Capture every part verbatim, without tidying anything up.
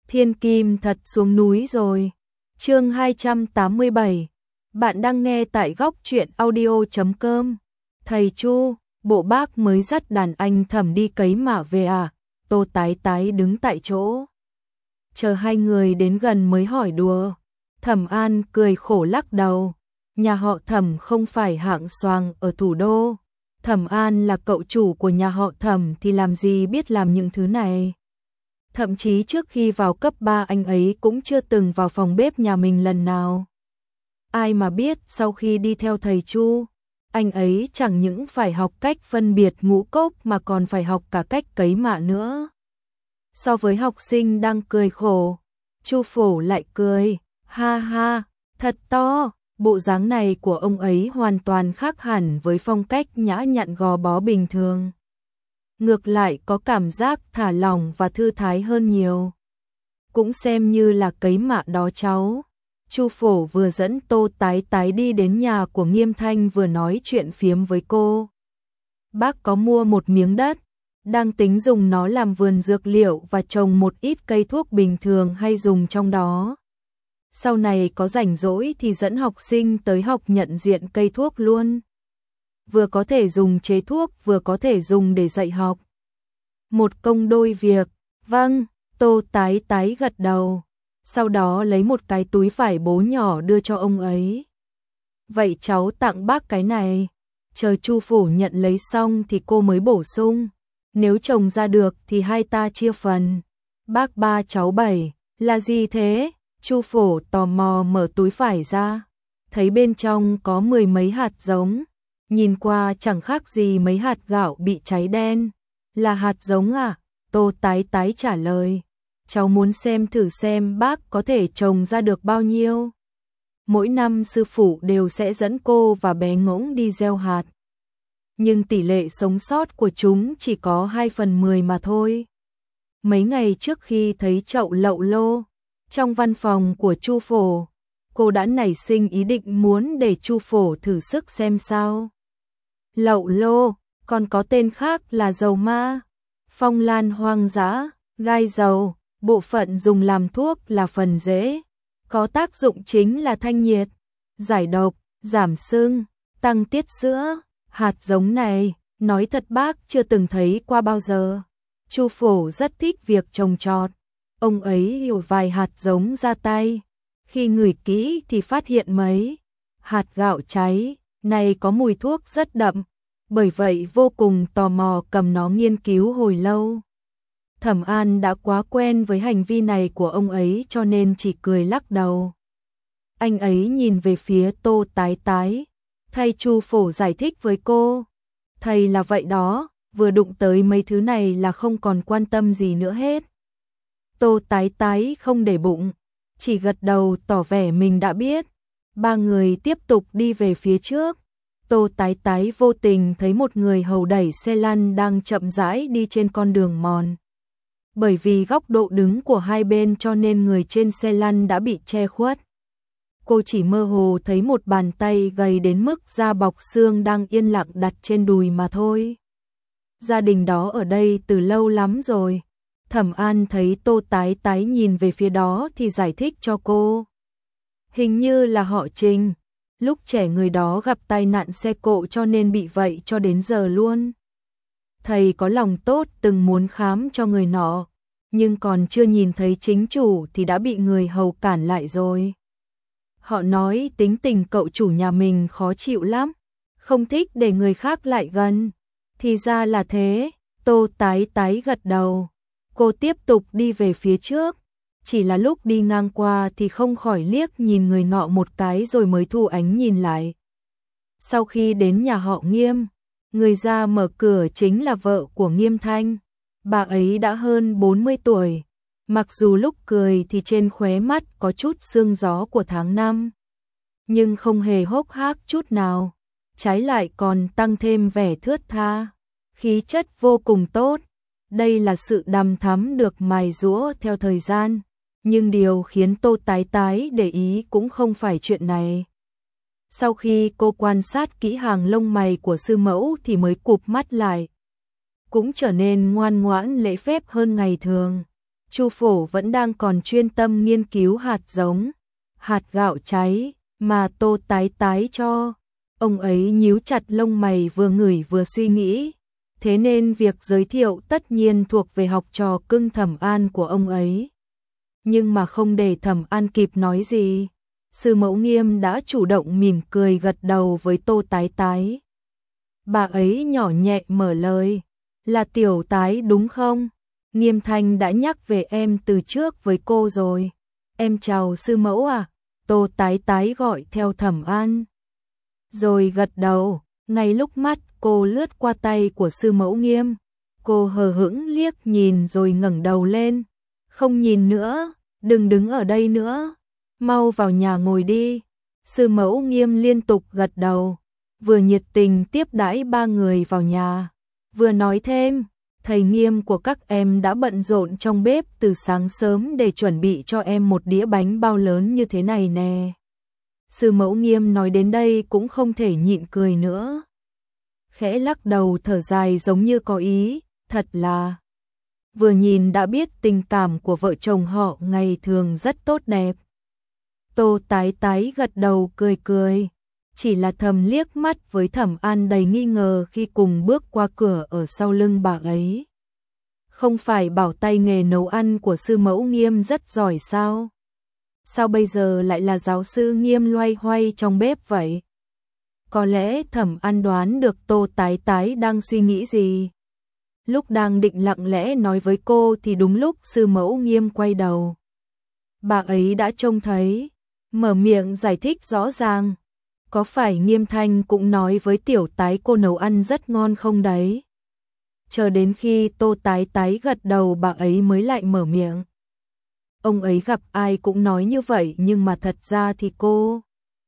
Thiên kim thật xuống núi rồi. Chương hai trăm tám mươi bảy. Bạn đang nghe tại góc truyện audio chấm com. Thầy Chu, bộ bác mới dắt đàn anh Thẩm đi cấy mạ về à? Tô Tái Tái đứng tại chỗ. Chờ hai người đến gần mới hỏi đùa. Thẩm An cười khổ lắc đầu. Nhà họ Thẩm không phải hạng xoàng ở thủ đô. Thẩm An là cậu chủ của nhà họ Thẩm thì làm gì biết làm những thứ này. Thậm chí trước khi vào cấp ba anh ấy cũng chưa từng vào phòng bếp nhà mình lần nào. Ai mà biết sau khi đi theo thầy Chu, anh ấy chẳng những phải học cách phân biệt ngũ cốc mà còn phải học cả cách cấy mạ nữa. So với học sinh đang cười khổ, Chu Phổ lại cười, ha ha, thật to. Bộ dáng này của ông ấy hoàn toàn khác hẳn với phong cách nhã nhặn gò bó bình thường. Ngược lại có cảm giác thả lỏng và thư thái hơn nhiều. Cũng xem như là cấy mạ đó cháu. Chu Phổ vừa dẫn Tô Tái Tái đi đến nhà của Nghiêm Thanh vừa nói chuyện phiếm với cô. Bác có mua một miếng đất, đang tính dùng nó làm vườn dược liệu và trồng một ít cây thuốc bình thường hay dùng trong đó. Sau này có rảnh rỗi thì dẫn học sinh tới học nhận diện cây thuốc luôn. Vừa có thể dùng chế thuốc vừa có thể dùng để dạy học. Một công đôi việc. Vâng, Tô Tái Tái gật đầu. Sau đó lấy một cái túi vải bố nhỏ đưa cho ông ấy. Vậy cháu tặng bác cái này. Chờ Chu Phổ nhận lấy xong thì cô mới bổ sung. Nếu trồng ra được thì hai ta chia phần. Bác ba cháu bảy. Là gì thế? Chu Phổ tò mò mở túi vải ra. Thấy bên trong có mười mấy hạt giống. Nhìn qua chẳng khác gì mấy hạt gạo bị cháy đen. Là hạt giống à? Tô Tái Tái trả lời. Cháu muốn xem thử xem bác có thể trồng ra được bao nhiêu. Mỗi năm sư phụ đều sẽ dẫn cô và bé Ngỗng đi gieo hạt. Nhưng tỷ lệ sống sót của chúng chỉ có hai phần mười mà thôi. Mấy ngày trước khi thấy chậu lậu lô trong văn phòng của Chu Phổ, cô đã nảy sinh ý định muốn để Chu Phổ thử sức xem sao. Lậu lô, còn có tên khác là dầu ma, phong lan hoang dã, gai dầu, bộ phận dùng làm thuốc là phần rễ, có tác dụng chính là thanh nhiệt, giải độc, giảm sưng, tăng tiết sữa. Hạt giống này, nói thật bác chưa từng thấy qua bao giờ. Chu Phổ rất thích việc trồng trọt. Ông ấy hiểu vài hạt giống ra tay. Khi ngửi kỹ thì phát hiện mấy hạt gạo cháy này có mùi thuốc rất đậm. Bởi vậy vô cùng tò mò cầm nó nghiên cứu hồi lâu. Thẩm An đã quá quen với hành vi này của ông ấy cho nên chỉ cười lắc đầu. Anh ấy nhìn về phía Tô Tái Tái. Thầy Chu Phổ giải thích với cô. Thầy là vậy đó, vừa đụng tới mấy thứ này là không còn quan tâm gì nữa hết. Tô Tái Tái không để bụng, chỉ gật đầu tỏ vẻ mình đã biết. Ba người tiếp tục đi về phía trước. Tô Tái Tái vô tình thấy một người hầu đẩy xe lăn đang chậm rãi đi trên con đường mòn. Bởi vì góc độ đứng của hai bên cho nên người trên xe lăn đã bị che khuất. Cô chỉ mơ hồ thấy một bàn tay gầy đến mức da bọc xương đang yên lặng đặt trên đùi mà thôi. Gia đình đó ở đây từ lâu lắm rồi. Thẩm An thấy Tô Tái Tái nhìn về phía đó thì giải thích cho cô. Hình như là họ Trình. Lúc trẻ người đó gặp tai nạn xe cộ cho nên bị vậy cho đến giờ luôn. Thầy có lòng tốt từng muốn khám cho người nọ, nhưng còn chưa nhìn thấy chính chủ thì đã bị người hầu cản lại rồi. Họ nói tính tình cậu chủ nhà mình khó chịu lắm, không thích để người khác lại gần. Thì ra là thế, Tô Tái Tái gật đầu. Cô tiếp tục đi về phía trước, chỉ là lúc đi ngang qua thì không khỏi liếc nhìn người nọ một cái rồi mới thu ánh nhìn lại. Sau khi đến nhà họ Nghiêm, người ra mở cửa chính là vợ của Nghiêm Thanh. Bà ấy đã hơn bốn mươi tuổi, mặc dù lúc cười thì trên khóe mắt có chút sương gió của tháng năm, nhưng không hề hốc hác chút nào, trái lại còn tăng thêm vẻ thướt tha, khí chất vô cùng tốt. Đây là sự đằm thắm được mài giũa theo thời gian, nhưng điều khiến Tô Tái Tái để ý cũng không phải chuyện này. Sau khi cô quan sát kỹ hàng lông mày của sư mẫu thì mới cụp mắt lại, cũng trở nên ngoan ngoãn lễ phép hơn ngày thường. Chu Phổ vẫn đang còn chuyên tâm nghiên cứu hạt giống, hạt gạo cháy mà Tô Tái Tái cho. Ông ấy nhíu chặt lông mày vừa ngửi vừa suy nghĩ, thế nên việc giới thiệu tất nhiên thuộc về học trò cưng Thẩm An của ông ấy. Nhưng mà không để Thẩm An kịp nói gì, Sư Mẫu Nghiêm đã chủ động mỉm cười gật đầu với Tô Tái Tái. Bà ấy nhỏ nhẹ mở lời, là Tiểu Tái đúng không? Nghiêm Thanh đã nhắc về em từ trước với cô rồi. Em chào sư mẫu à? Tô Tái Tái gọi theo Thẩm An. Rồi gật đầu, ngay lúc mắt cô lướt qua tay của sư mẫu Nghiêm. Cô hờ hững liếc nhìn rồi ngẩng đầu lên. Không nhìn nữa, đừng đứng ở đây nữa. Mau vào nhà ngồi đi. Sư mẫu Nghiêm liên tục gật đầu, vừa nhiệt tình tiếp đãi ba người vào nhà, vừa nói thêm, thầy Nghiêm của các em đã bận rộn trong bếp từ sáng sớm để chuẩn bị cho em một đĩa bánh bao lớn như thế này nè. Sư mẫu Nghiêm nói đến đây cũng không thể nhịn cười nữa. Khẽ lắc đầu thở dài giống như có ý, thật là vừa nhìn đã biết tình cảm của vợ chồng họ ngày thường rất tốt đẹp. Tô Tái Tái gật đầu cười cười, chỉ là thầm liếc mắt với Thẩm An đầy nghi ngờ khi cùng bước qua cửa ở sau lưng bà ấy. Không phải bảo tay nghề nấu ăn của sư mẫu Nghiêm rất giỏi sao? Sao bây giờ lại là giáo sư Nghiêm loay hoay trong bếp vậy? Có lẽ Thẩm An đoán được Tô Tái Tái đang suy nghĩ gì. Lúc đang định lặng lẽ nói với cô thì đúng lúc sư mẫu Nghiêm quay đầu. Bà ấy đã trông thấy, mở miệng giải thích rõ ràng. Có phải Nghiêm Thanh cũng nói với Tiểu Tái cô nấu ăn rất ngon không đấy? Chờ đến khi Tô Tái Tái gật đầu bà ấy mới lại mở miệng. Ông ấy gặp ai cũng nói như vậy nhưng mà thật ra thì cô...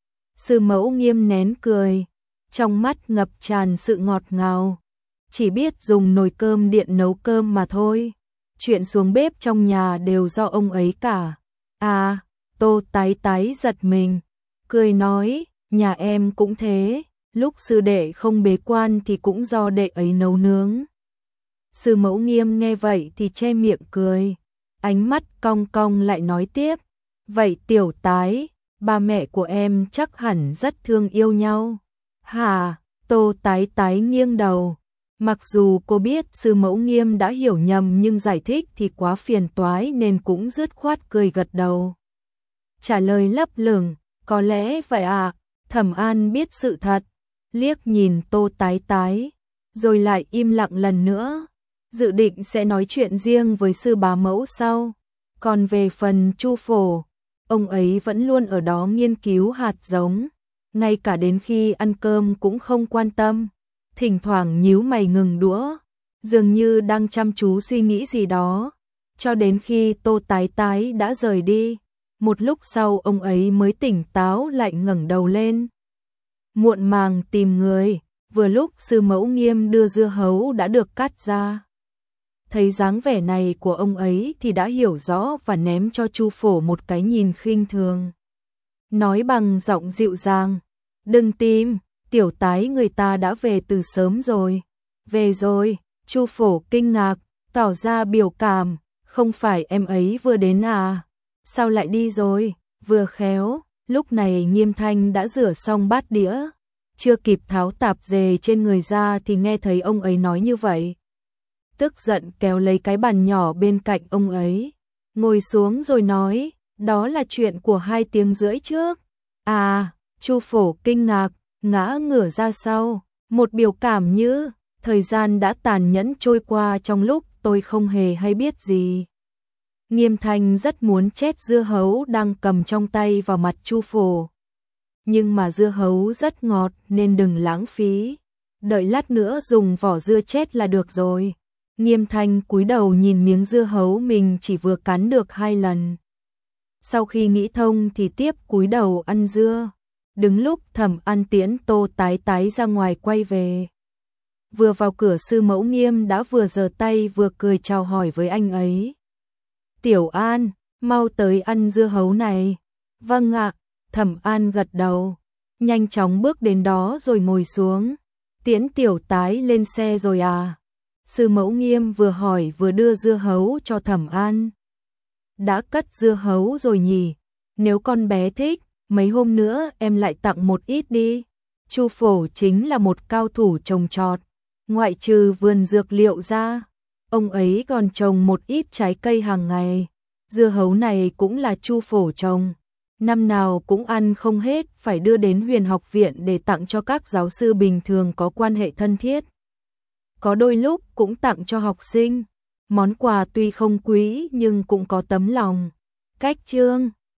Sư mẫu Nghiêm nén cười, trong mắt ngập tràn sự ngọt ngào. Chỉ biết dùng nồi cơm điện nấu cơm mà thôi. Chuyện xuống bếp trong nhà đều do ông ấy cả. À, Tô Tái Tái giật mình, cười nói, nhà em cũng thế, lúc sư đệ không bế quan thì cũng do đệ ấy nấu nướng. Sư mẫu Nghiêm nghe vậy thì che miệng cười, ánh mắt cong cong lại nói tiếp, vậy Tiểu Tái, ba mẹ của em chắc hẳn rất thương yêu nhau. Hả? Tô Tái Tái nghiêng đầu. Mặc dù cô biết sư mẫu Nghiêm đã hiểu nhầm nhưng giải thích thì quá phiền toái nên cũng dứt khoát cười gật đầu. Trả lời lấp lửng, có lẽ vậy à. Thẩm An biết sự thật, liếc nhìn Tô Tái Tái, rồi lại im lặng lần nữa, dự định sẽ nói chuyện riêng với sư bá mẫu sau. Còn về phần Chu Phổ, ông ấy vẫn luôn ở đó nghiên cứu hạt giống, ngay cả đến khi ăn cơm cũng không quan tâm, thỉnh thoảng nhíu mày ngừng đũa, dường như đang chăm chú suy nghĩ gì đó, cho đến khi Tô Tái Tái đã rời đi. Một lúc sau ông ấy mới tỉnh táo lại ngẩng đầu lên. Muộn màng tìm người, vừa lúc sư mẫu Nghiêm đưa dưa hấu đã được cắt ra. Thấy dáng vẻ này của ông ấy thì đã hiểu rõ và ném cho Chu Phổ một cái nhìn khinh thường. Nói bằng giọng dịu dàng, đừng tìm, Tiểu Tái người ta đã về từ sớm rồi. Về rồi, Chu Phổ kinh ngạc, tỏ ra biểu cảm, không phải em ấy vừa đến à? Sao lại đi rồi? Vừa khéo, lúc này Nghiêm Thanh đã rửa xong bát đĩa, chưa kịp tháo tạp dề trên người ra thì nghe thấy ông ấy nói như vậy. Tức giận kéo lấy cái bàn nhỏ bên cạnh ông ấy, ngồi xuống rồi nói, đó là chuyện của hai tiếng rưỡi trước. À, Chu Phổ kinh ngạc, ngã ngửa ra sau, một biểu cảm như, thời gian đã tàn nhẫn trôi qua trong lúc tôi không hề hay biết gì. Nghiêm Thanh rất muốn chét dưa hấu đang cầm trong tay vào mặt Chu Phổ. Nhưng mà dưa hấu rất ngọt nên đừng lãng phí. Đợi lát nữa dùng vỏ dưa chét là được rồi. Nghiêm Thanh cúi đầu nhìn miếng dưa hấu mình chỉ vừa cắn được hai lần. Sau khi nghĩ thông thì tiếp cúi đầu ăn dưa. Đứng lúc Thẩm An tiễn Tô Tái Tái ra ngoài quay về. Vừa vào cửa sư mẫu Nghiêm đã vừa giơ tay vừa cười chào hỏi với anh ấy. Tiểu An, mau tới ăn dưa hấu này. Vâng ạ, Thẩm An gật đầu, nhanh chóng bước đến đó rồi ngồi xuống. Tiễn Tiểu Tái lên xe rồi à? Sư mẫu Nghiêm vừa hỏi vừa đưa dưa hấu cho Thẩm An. đã cất dưa hấu rồi nhỉ? Nếu con bé thích, mấy hôm nữa em lại tặng một ít đi. Chu Phổ chính là một cao thủ trồng trọt, ngoại trừ vườn dược liệu ra, ông ấy còn trồng một ít trái cây hàng ngày. Dưa hấu này cũng là Chu Phổ trồng, năm nào cũng ăn không hết, phải đưa đến Huyền học viện để tặng cho các giáo sư bình thường có quan hệ thân thiết. Có đôi lúc cũng tặng cho học sinh. Món quà tuy không quý nhưng cũng có tấm lòng. Cách chương